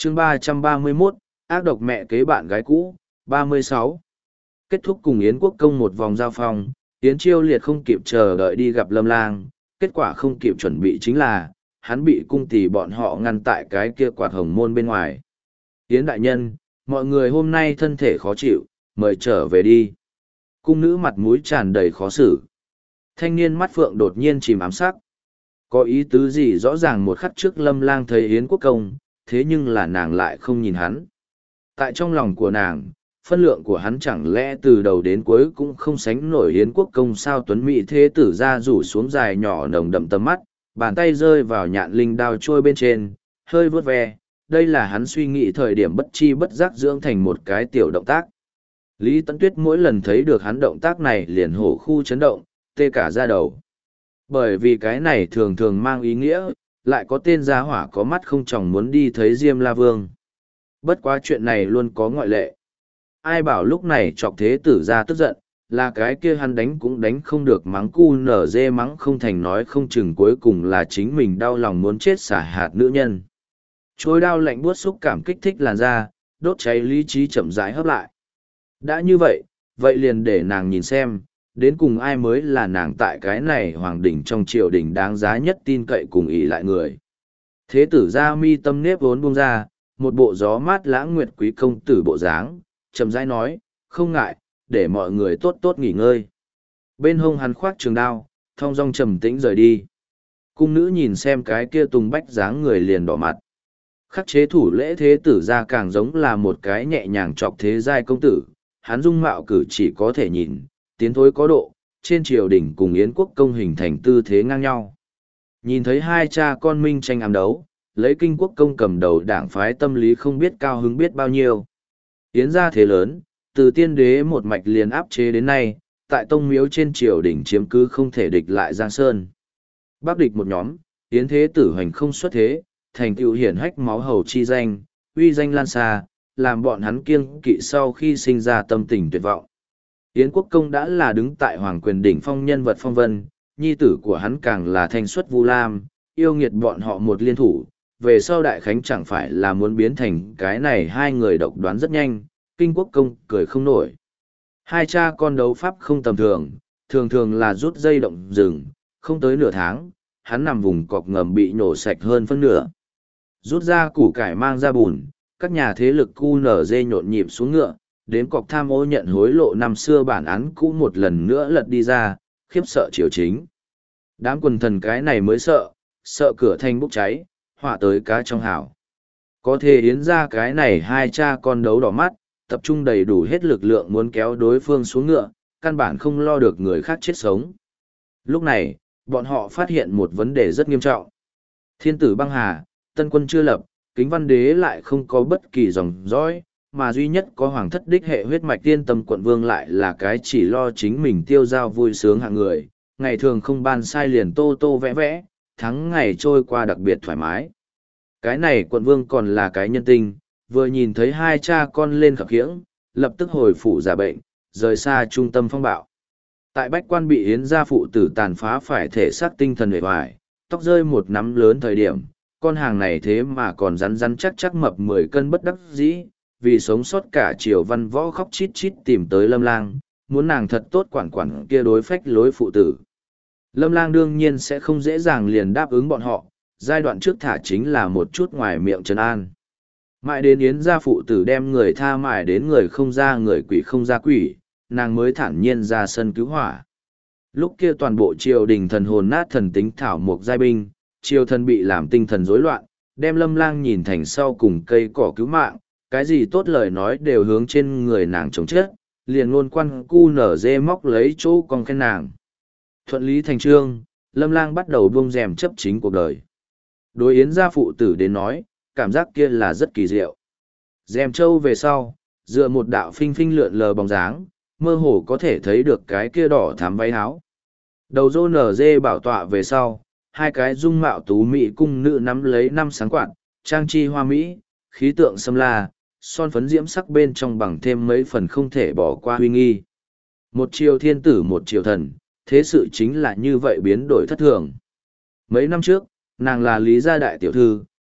chương 331, ác độc mẹ kế bạn gái cũ, 36. Kết thúc cùng Yến Quốc Công một vòng giao phong, Yến Chiêu Liệt không kịp chờ đợi đi gặp Lâm Lang, kết quả không kịp chuẩn bị chính là, hắn bị cung tỷ bọn họ ngăn tại cái kia quạt hồng môn bên ngoài. Yến đại nhân, mọi người hôm nay thân thể khó chịu, mời trở về đi. Cung nữ mặt mũi tràn đầy khó xử. Thanh niên mắt phượng đột nhiên chìm ám sắc. Có ý tứ gì rõ ràng một khắc trước Lâm Lang thấy Yến Quốc Công, thế nhưng là nàng lại không nhìn hắn. Tại trong lòng của nàng, phân lượng của hắn chẳng lẽ từ đầu đến cuối cũng không sánh nổi Yến Quốc Công sao. Tuấn Mỹ thế tử ra rủ xuống dài nhỏ nồng đậm tầm mắt, bàn tay rơi vào nhạn linh đao trôi bên trên, hơi vuốt ve. Đây là hắn suy nghĩ thời điểm bất chi bất giác dưỡng thành một cái tiểu động tác. Lý Tấn Tuyết mỗi lần thấy được hắn động tác này liền hổ khu chấn động, tê cả da đầu. Bởi vì cái này thường thường mang ý nghĩa, lại có tên gia hỏa có mắt không chồng muốn đi thấy Diêm La Vương. Bất quá chuyện này luôn có ngoại lệ. Ai bảo lúc này chọc thế tử ra tức giận, là cái kia hắn đánh cũng đánh không được, mắng cu nở dê mắng không thành, nói không chừng cuối cùng là chính mình đau lòng muốn chết xả hạt nữ nhân. Trôi đao lạnh buốt xúc cảm kích thích làn da, đốt cháy lý trí chậm rãi hấp lại. Đã như vậy, vậy liền để nàng nhìn xem, đến cùng ai mới là nàng tại cái này hoàng đỉnh trong triều đình đáng giá nhất tin cậy cùng ỷ lại người. Thế tử ra mi tâm nếp vốn buông ra, một bộ gió mát lãng nguyệt quý công tử bộ dáng, chậm rãi nói, không ngại, để mọi người tốt tốt nghỉ ngơi. Bên hông hắn khoác trường đao, thong dong trầm tĩnh rời đi. Cung nữ nhìn xem cái kia tùng bách dáng người liền đỏ mặt. Khắc chế thủ lễ thế tử ra càng giống là một cái nhẹ nhàng chọc thế giai công tử, hắn dung mạo cử chỉ có thể nhìn, tiến thối có độ, trên triều đình cùng Yến Quốc Công hình thành tư thế ngang nhau. Nhìn thấy hai cha con minh tranh ám đấu, lấy Kinh Quốc Công cầm đầu đảng phái tâm lý không biết cao hứng biết bao nhiêu. Yến gia thế lớn, từ tiên đế một mạch liền áp chế đến nay, tại tông miếu trên triều đình chiếm cứ không thể địch lại Giang Sơn. Bắc địch một nhóm, Yến thế tử hoành không xuất thế, thành tựu hiển hách máu hầu chi danh, uy danh lan xa, làm bọn hắn kiêng kỵ sau khi sinh ra tâm tình tuyệt vọng. Yến Quốc Công đã là đứng tại hoàng quyền đỉnh phong nhân vật phong vân, nhi tử của hắn càng là thanh xuất Vu Lam, yêu nghiệt bọn họ một liên thủ, về sau đại khánh chẳng phải là muốn biến thành cái này hai người độc đoán rất nhanh, Kinh Quốc Công cười không nổi. Hai cha con đấu pháp không tầm thường, thường thường là rút dây động rừng, không tới nửa tháng, hắn nằm vùng cọc ngầm bị nổ sạch hơn phân nửa. Rút ra củ cải mang ra bùn, các nhà thế lực QNZ nhộn nhịp xuống ngựa, đến cọc tham ô nhận hối lộ năm xưa bản án cũ một lần nữa lật đi ra, khiếp sợ triều chính. Đám quần thần cái này mới sợ cửa thành bốc cháy, họa tới cá trong hảo. Có thể Yến ra cái này hai cha con đấu đỏ mắt, tập trung đầy đủ hết lực lượng muốn kéo đối phương xuống ngựa, căn bản không lo được người khác chết sống. Lúc này, bọn họ phát hiện một vấn đề rất nghiêm trọng. Thiên tử băng hà, tân quân chưa lập, Kính Văn Đế lại không có bất kỳ dòng dõi, mà duy nhất có hoàng thất đích hệ huyết mạch tiên tâm quận vương lại là cái chỉ lo chính mình tiêu dao vui sướng hạng người, ngày thường không ban sai liền tô tô vẽ vẽ, tháng ngày trôi qua đặc biệt thoải mái. Cái này quận vương còn là cái nhân tinh, vừa nhìn thấy hai cha con lên khập khiễng, lập tức hồi phủ giả bệnh, rời xa trung tâm phong bạo. Tại bách quan bị Yến gia phụ tử tàn phá phải thể xác tinh thần hề hoài, tóc rơi một nắm lớn thời điểm, con hàng này thế mà còn rắn rắn chắc chắc mập 10 cân bất đắc dĩ, vì sống sót cả triều văn võ khóc chít chít tìm tới Lâm Lang, muốn nàng thật tốt quản quản kia đối phách lối phụ tử. Lâm Lang đương nhiên sẽ không dễ dàng liền đáp ứng bọn họ, giai đoạn trước thả chính là một chút ngoài miệng trấn an. Mãi đến Yến gia phụ tử đem người tha mải đến người không ra người quỷ không ra quỷ, nàng mới thản nhiên ra sân cứu hỏa. Lúc kia toàn bộ triều đình thần hồn nát thần tính thảo mục giai binh, triều thần bị làm tinh thần rối loạn, đem Lâm Lang nhìn thành sau cùng cây cỏ cứu mạng, cái gì tốt lời nói đều hướng trên người nàng chống chết, liền luôn quan cu nở dê móc lấy chỗ con khen nàng. Thuận lý thành trương, Lâm Lang bắt đầu buông rèm chấp chính cuộc đời. Đối Yến gia phụ tử đến nói, cảm giác kia là rất kỳ diệu. Rèm trâu về sau, dựa một đạo phinh phinh lượn lờ bóng dáng, mơ hồ có thể thấy được cái kia đỏ thắm váy áo. Đầu rô nở dê bảo tọa về sau, hai cái dung mạo tú mỹ cung nữ nắm lấy năm sáng quạt, trang chi hoa mỹ, khí tượng xâm la, son phấn diễm sắc bên trong bằng thêm mấy phần không thể bỏ qua huy nghi. Một triều thiên tử một triều thần, thế sự chính là như vậy biến đổi thất thường. Mấy năm trước, nàng là Lý gia đại tiểu thư,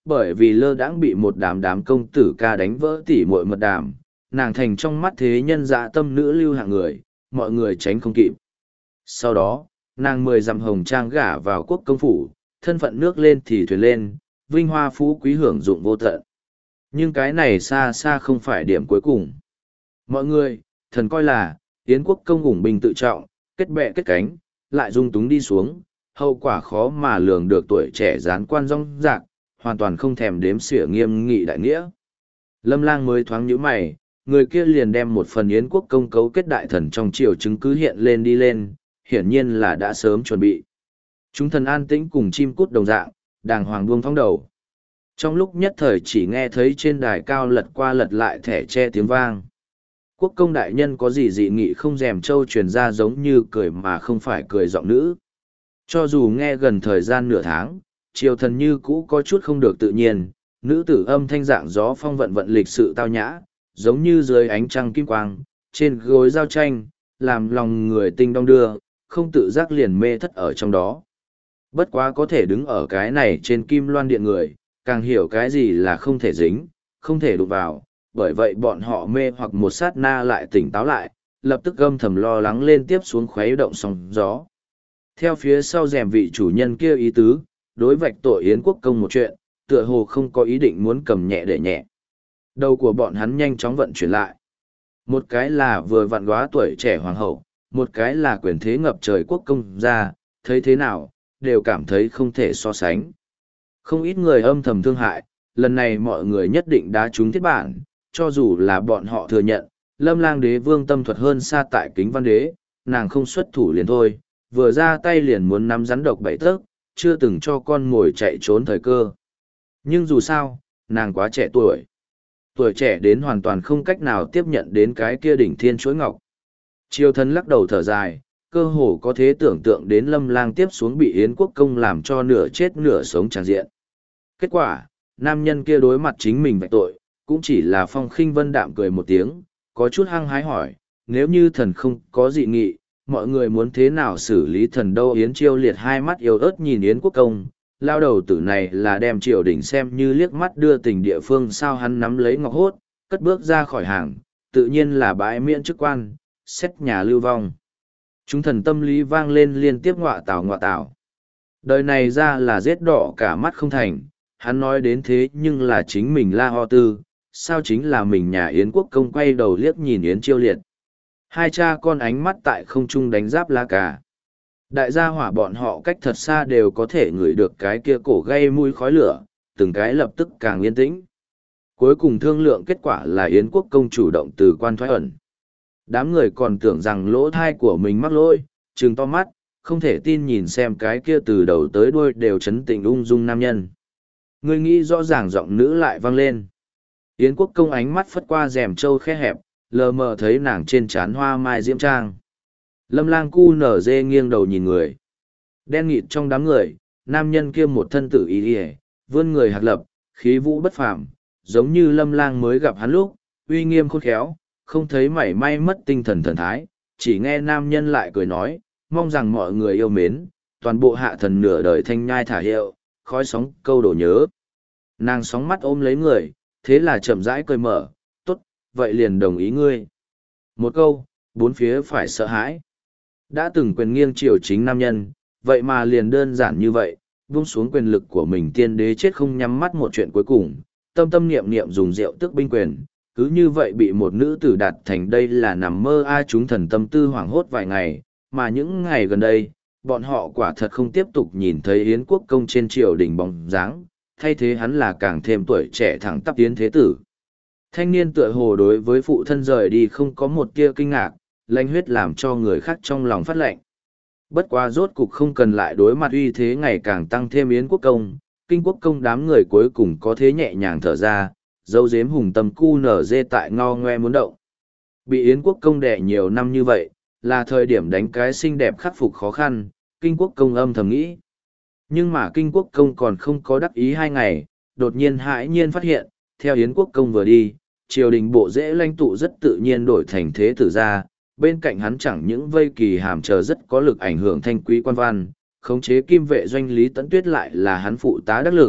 bởi vì lơ đãng bị một đám công tử ca đánh vỡ tỉ muội mật đàm, nàng thành trong mắt thế nhân dạ tâm nữ lưu hạng người, mọi người tránh không kịp. Sau đó, nàng 10 dặm hồng trang gả vào quốc công phủ, thân phận nước lên thì thuyền lên, vinh hoa phú quý hưởng dụng vô tận. Nhưng cái này xa xa không phải điểm cuối cùng. Mọi người, thần coi là, Yến quốc công ủng binh tự trọng, kết bè kết cánh, lại dung túng đi xuống, hậu quả khó mà lường được tuổi trẻ gián quan rong rạc, hoàn toàn không thèm đếm xỉa nghiêm nghị đại nghĩa. Lâm Lang mới thoáng nhíu mày, người kia liền đem một phần Yến quốc công cấu kết đại thần trong triều chứng cứ hiện lên đi lên, hiển nhiên là đã sớm chuẩn bị. Chúng thần an tĩnh cùng chim cút đồng dạng, đàng hoàng buông thõng đầu. Trong lúc nhất thời chỉ nghe thấy trên đài cao lật qua lật lại thẻ che tiếng vang. Quốc công đại nhân có gì dị nghị không rèm trâu truyền ra giống như cười mà không phải cười giọng nữ. Cho dù nghe gần thời gian nửa tháng, triều thần như cũ có chút không được tự nhiên, nữ tử âm thanh dạng gió phong vận vận lịch sự tao nhã, giống như dưới ánh trăng kim quang, trên gối giao tranh, làm lòng người tinh đong đưa, không tự giác liền mê thất ở trong đó. Bất quá có thể đứng ở cái này trên kim loan điện người, càng hiểu cái gì là không thể dính, không thể đụng vào, bởi vậy bọn họ mê hoặc một sát na lại tỉnh táo lại, lập tức âm thầm lo lắng lên tiếp xuống khuấy động sóng gió. Theo phía sau rèm vị chủ nhân kia ý tứ, đối vạch tội Yến quốc công một chuyện, tựa hồ không có ý định muốn cầm nhẹ để nhẹ. Đầu của bọn hắn nhanh chóng vận chuyển lại. Một cái là vừa vặn góa tuổi trẻ hoàng hậu, một cái là quyền thế ngập trời quốc công gia, thấy thế nào, đều cảm thấy không thể so sánh. Không ít người âm thầm thương hại, lần này mọi người nhất định đã trúng thiết bản, cho dù là bọn họ thừa nhận, Lâm Lang đế vương tâm thuật hơn xa tại Kính Văn đế, nàng không xuất thủ liền thôi, vừa ra tay liền muốn nắm rắn độc bảy tấc, chưa từng cho con mồi chạy trốn thời cơ. Nhưng dù sao, nàng quá trẻ tuổi. Tuổi trẻ đến hoàn toàn không cách nào tiếp nhận đến cái kia đỉnh thiên chuỗi ngọc. Triều thần lắc đầu thở dài, cơ hồ có thể tưởng tượng đến Lâm Lang tiếp xuống bị Yến quốc công làm cho nửa chết nửa sống tràn diện. Kết quả, nam nhân kia đối mặt chính mình vạch tội, cũng chỉ là Phong Khinh Vân đạm cười một tiếng, có chút hăng hái hỏi, nếu như thần không có dị nghị, mọi người muốn thế nào xử lý thần đâu? Yến Chiêu Liệt hai mắt yếu ớt nhìn Yến quốc công, lao đầu tử này là đem triều đình xem như liếc mắt đưa tình địa phương, sao hắn nắm lấy ngọc hốt, cất bước ra khỏi hàng, tự nhiên là bãi miễn chức quan, xét nhà lưu vong. Chúng thần tâm lý vang lên liên tiếp ngọa tảo. Đời này ra là giết đỏ cả mắt không thành, hắn nói đến thế nhưng là chính mình La Ho Tư, sao chính là mình nhà Yến quốc công? Quay đầu liếc nhìn Yến Chiêu Liệt. Hai cha con ánh mắt tại không trung đánh giáp la cà. Đại gia hỏa bọn họ cách thật xa đều có thể ngửi được cái kia cổ gây mùi khói lửa, từng cái lập tức càng yên tĩnh. Cuối cùng thương lượng kết quả là Yến quốc công chủ động từ quan thoái ẩn. Đám người còn tưởng rằng lỗ thai của mình mắc lỗi, trừng to mắt, không thể tin nhìn xem cái kia từ đầu tới đuôi đều trấn tĩnh ung dung nam nhân. Người nghĩ rõ ràng giọng nữ lại vang lên. Yến quốc công ánh mắt phất qua rèm trâu khe hẹp, lờ mờ thấy nàng trên trán hoa mai diễm trang. Lâm Lang cu nở dê nghiêng đầu nhìn người. Đen nghịt trong đám người, nam nhân kia một thân tử y y, vươn người hạc lập, khí vũ bất phàm, giống như Lâm Lang mới gặp hắn lúc, uy nghiêm khôn khéo, không thấy mảy may mất tinh thần thần thái, chỉ nghe nam nhân lại cười nói, mong rằng mọi người yêu mến, toàn bộ hạ thần nửa đời thanh nhai thả hiệu, khói sóng câu đổ nhớ. Nàng sóng mắt ôm lấy người, thế là chậm rãi cười mở, tốt, vậy liền đồng ý ngươi. Một câu, bốn phía phải sợ hãi. Đã từng quyền nghiêng triều chính nam nhân, vậy mà liền đơn giản như vậy, buông xuống quyền lực của mình, tiên đế chết không nhắm mắt một chuyện cuối cùng, tâm tâm niệm niệm dùng rượu tước binh quyền, cứ như vậy bị một nữ tử đạt thành. Đây là nằm mơ ai? Chúng thần tâm tư hoảng hốt vài ngày, mà những ngày gần đây, bọn họ quả thật không tiếp tục nhìn thấy Yến quốc công trên triều đình bóng dáng, thay thế hắn là càng thêm tuổi trẻ thẳng tắp Yến thế tử. Thanh niên tựa hồ đối với phụ thân rời đi không có một tia kinh ngạc, lanh huyết làm cho người khác trong lòng phát lệnh. Bất quá rốt cục không cần lại đối mặt uy thế ngày càng tăng thêm Yến quốc công, Kinh quốc công đám người cuối cùng có thế nhẹ nhàng thở ra, dấu dếm hùng tâm cu nở dê tại ngao ngoe muốn động. Bị Yến quốc công đẻ nhiều năm như vậy, là thời điểm đánh cái xinh đẹp khắc phục khó khăn, Kinh quốc công âm thầm nghĩ. Nhưng mà Kinh quốc công còn không có đắc ý 2 ngày, đột nhiên hãi nhiên phát hiện, theo Yến quốc công vừa đi, triều đình bộ dễ lãnh tụ rất tự nhiên đổi thành thế tử gia, bên cạnh hắn chẳng những vây kỳ hàm chờ rất có lực ảnh hưởng thanh quý quan văn, khống chế kim vệ doanh Lý Tấn Tuyết lại là hắn phụ tá đắc lực,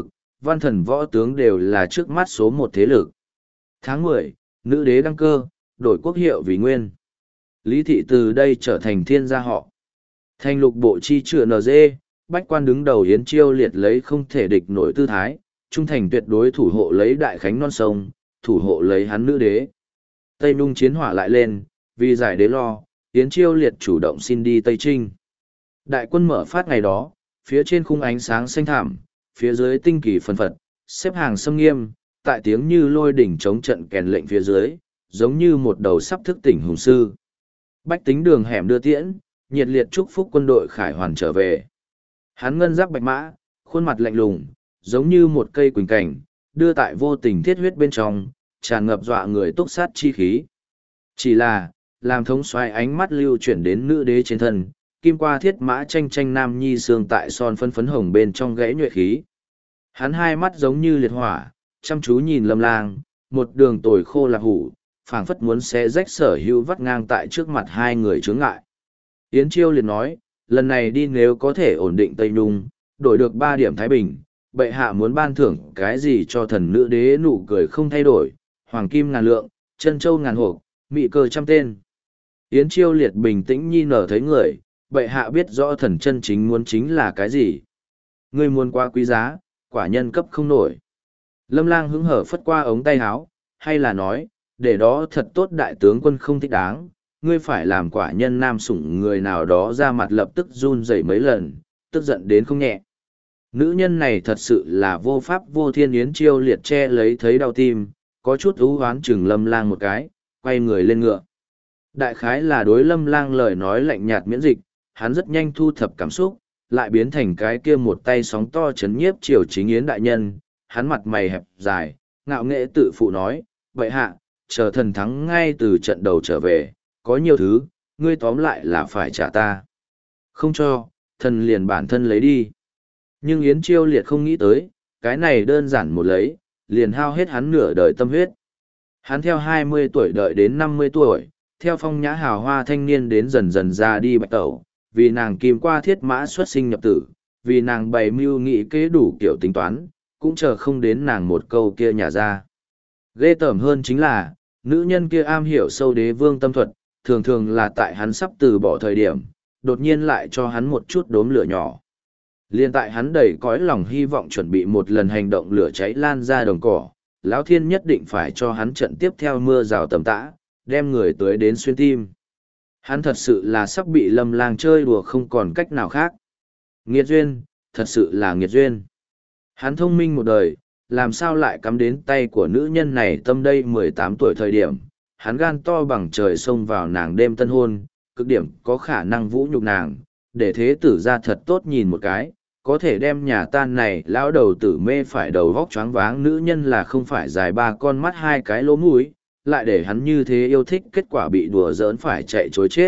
văn thần võ tướng đều là trước mắt số một thế lực. Tháng 10, nữ đế đăng cơ, đổi quốc hiệu vì Nguyên. Lý thị từ đây trở thành thiên gia họ. Thành lục bộ chi trựa NG, bách quan đứng đầu Yến Chiêu Liệt lấy không thể địch nổi tư thái, trung thành tuyệt đối thủ hộ lấy đại khánh non sông, thủ hộ lấy hắn nữ đế. Tây Nung chiến hỏa lại lên, vì giải đế lo, Yến Chiêu Liệt chủ động xin đi Tây Trinh. Đại quân mở phát ngày đó, phía trên khung ánh sáng xanh thảm, phía dưới tinh kỳ phân phật, xếp hàng xâm nghiêm, tại tiếng như lôi đỉnh chống trận kèn lệnh phía dưới, giống như một đầu sắp thức tỉnh hùng sư. Bách tính đường hẻm đưa tiễn, nhiệt liệt chúc phúc quân đội khải hoàn trở về. Hắn ngân giáp bạch mã, khuôn mặt lạnh lùng, giống như một cây quỳnh cảnh, đưa tại vô tình thiết huyết bên trong, tràn ngập dọa người túc sát chi khí. Chỉ là, làm thống soái ánh mắt lưu chuyển đến nữ đế trên thân, kim qua thiết mã tranh tranh nam nhi xương tại son phấn phấn hồng bên trong gãy nhuệ khí. Hắn hai mắt giống như liệt hỏa, chăm chú nhìn Lâm Lang, một đường tồi khô lạc hủ, phảng phất muốn xé rách sở hữu vắt ngang tại trước mặt hai người chướng ngại. Yến Chiêu Liệt nói, lần này đi nếu có thể ổn định Tây Nhung, đổi được 3 điểm Thái Bình, bệ hạ muốn ban thưởng cái gì cho thần nữ đế. Nụ cười không thay đổi, hoàng kim ngàn lượng, chân châu ngàn hộp, mị cơ trăm tên. Yến Chiêu Liệt bình tĩnh nhi nở thấy người, bệ hạ biết rõ thần chân chính muốn chính là cái gì. Ngươi muốn quá quý giá, quả nhân cấp không nổi. Lâm Lang hứng hở phất qua ống tay áo, hay là nói, để đó thật tốt đại tướng quân không thích đáng, ngươi phải làm quả nhân nam sủng người nào đó ra mặt lập tức run rẩy mấy lần, tức giận đến không nhẹ. Nữ nhân này thật sự là vô pháp vô thiên. Yến Chiêu Liệt che lấy thấy đau tim, có chút ú hoán chừng Lâm Lang một cái, quay người lên ngựa. Đại khái là đối Lâm Lang lời nói lạnh nhạt miễn dịch, hắn rất nhanh thu thập cảm xúc, lại biến thành cái kia một tay sóng to chấn nhiếp Triều Chính Yến đại nhân. Hắn mặt mày hẹp dài, ngạo nghễ tự phụ nói, vậy hạ, chờ thần thắng ngay từ trận đầu trở về, có nhiều thứ, ngươi tóm lại là phải trả ta. Không cho, thần liền bản thân lấy đi. Nhưng Yến Chiêu Liệt không nghĩ tới, cái này đơn giản một lấy, liền hao hết hắn nửa đời tâm huyết. Hắn theo 20 tuổi đợi đến 50 tuổi, theo phong nhã hào hoa thanh niên đến dần dần ra đi bạch tẩu, vì nàng kim qua thiết mã xuất sinh nhập tử, vì nàng bày mưu nghị kế đủ kiểu tính toán, cũng chờ không đến nàng một câu kia nhả ra. Ghê tởm hơn chính là, nữ nhân kia am hiểu sâu đế vương tâm thuật, thường thường là tại hắn sắp từ bỏ thời điểm, đột nhiên lại cho hắn một chút đốm lửa nhỏ. Liên tại hắn đầy cõi lòng hy vọng chuẩn bị một lần hành động lửa cháy lan ra đồng cỏ, Lão Thiên nhất định phải cho hắn trận tiếp theo mưa rào tầm tã, đem người tới đến xuyên tim. Hắn thật sự là sắp bị Lâm Lang chơi đùa không còn cách nào khác. Nghiệt duyên, thật sự là nghiệt duyên. Hắn thông minh một đời, làm sao lại cắm đến tay của nữ nhân này. Tâm đây 18 tuổi thời điểm, hắn gan to bằng trời xông vào nàng đêm tân hôn, cực điểm có khả năng vũ nhục nàng, để thế tử ra thật tốt nhìn một cái, có thể đem nhà tan này lão đầu tử mê phải đầu vóc choáng váng. Nữ nhân là không phải dài 3 con mắt 2 cái lỗ mũi, lại để hắn như thế yêu thích, kết quả bị đùa giỡn phải chạy chối chết.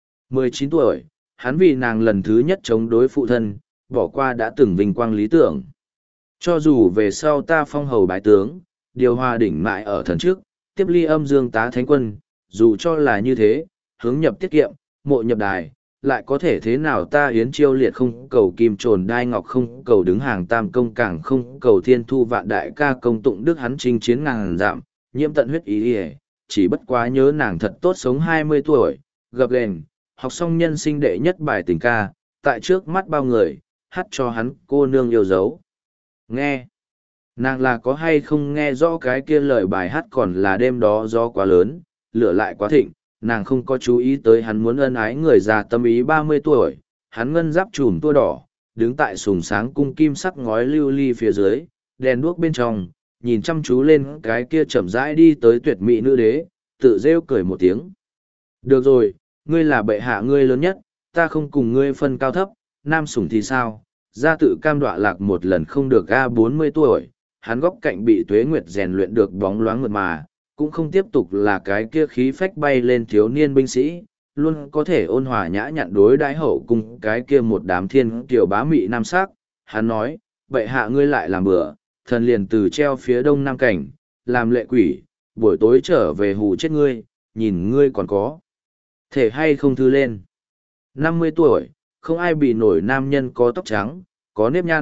19 tuổi, hắn vì nàng lần thứ nhất chống đối phụ thân, bỏ qua đã từng vinh quang lý tưởng. Cho dù về sau ta phong hầu bái tướng, điều hòa đỉnh mại ở thần trước, tiếp ly âm dương tá thánh quân, dù cho là như thế, hướng nhập tiết kiệm, mộ nhập đài, lại có thể thế nào. Ta Yến Chiêu Liệt không cầu kim trồn đai ngọc, không cầu đứng hàng tam công, càng không cầu thiên thu vạn đại ca công tụng đức. Hắn chinh chiến ngàn dặm, nhiễm tận huyết ý ỉa, chỉ bất quá nhớ nàng thật tốt, sống 20 tuổi, gập ghềnh, học xong nhân sinh đệ nhất bài tình ca, tại trước mắt bao người, hát cho hắn cô nương yêu dấu. Nghe, nàng là có hay không nghe rõ cái kia lời bài hát, còn là đêm đó gió quá lớn, lửa lại quá thịnh, nàng không có chú ý tới hắn muốn ân ái người già tâm ý. 30 tuổi, hắn ngân giáp trùm tua đỏ, đứng tại sùng sáng cung kim sắc ngói lưu ly phía dưới, đèn đuốc bên trong, nhìn chăm chú lên cái kia chậm rãi đi tới tuyệt mỹ nữ đế, tự rêu cười một tiếng. Được rồi, ngươi là bệ hạ ngươi lớn nhất, ta không cùng ngươi phân cao thấp, nam sủng thì sao? Gia tự cam đoạ lạc một lần không được. 40 tuổi, hắn góc cạnh bị tuế nguyệt rèn luyện được bóng loáng mượt mà, cũng không tiếp tục là cái kia khí phách bay lên thiếu niên binh sĩ, luôn có thể ôn hòa nhã nhặn đối đãi hậu cùng cái kia một đám thiên kiều bá mị nam sắc. Hắn nói, bệ hạ ngươi lại làm bữa, thần liền từ treo phía đông nam cảnh, làm lệ quỷ, buổi tối trở về hù chết ngươi, nhìn ngươi còn có thể hay không thư lên. 50 tuổi, không ai bị nổi nam nhân có tóc trắng, có nếp nhăn,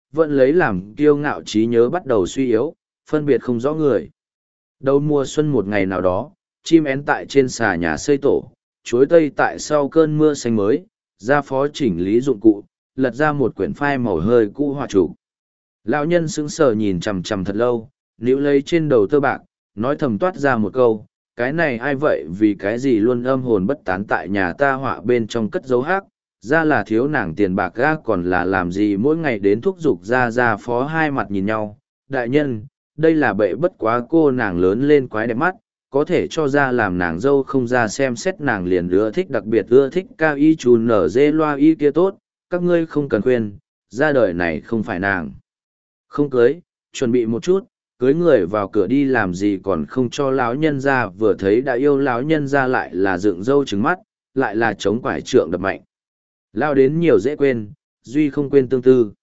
vẫn lấy làm kiêu ngạo trí nhớ bắt đầu suy yếu, phân biệt không rõ người. Đầu mùa xuân một ngày nào đó, chim én tại trên xà nhà xây tổ, chuối tây tại sau cơn mưa xanh mới, ra phó chỉnh lý dụng cụ, lật ra một quyển phai màu hơi cũ họa chủ. Lão nhân sững sờ nhìn chằm chằm thật lâu, níu lấy trên đầu tơ bạc, nói thầm toát ra một câu, cái này ai vậy vì cái gì luôn âm hồn bất tán tại nhà ta họa bên trong cất dấu hát, ra là thiếu nàng tiền bạc ga còn là làm gì mỗi ngày đến thúc giục ra phó hai mặt nhìn nhau. Đại nhân, đây là bệ bất quá cô nàng lớn lên quái đẹp mắt, có thể cho ra làm nàng dâu không ra xem xét nàng liền ưa thích đặc biệt ưa thích cao y chú nở dê loa y kia tốt, các ngươi không cần khuyên, ra đời này không phải nàng. Không cưới, chuẩn bị một chút, cưới người vào cửa đi làm gì còn không cho lão nhân ra vừa thấy đã yêu lão nhân ra lại là dựng râu trứng mắt, lại là chống quải trượng đập mạnh. Lao đến nhiều dễ quên, duy không quên tương tư.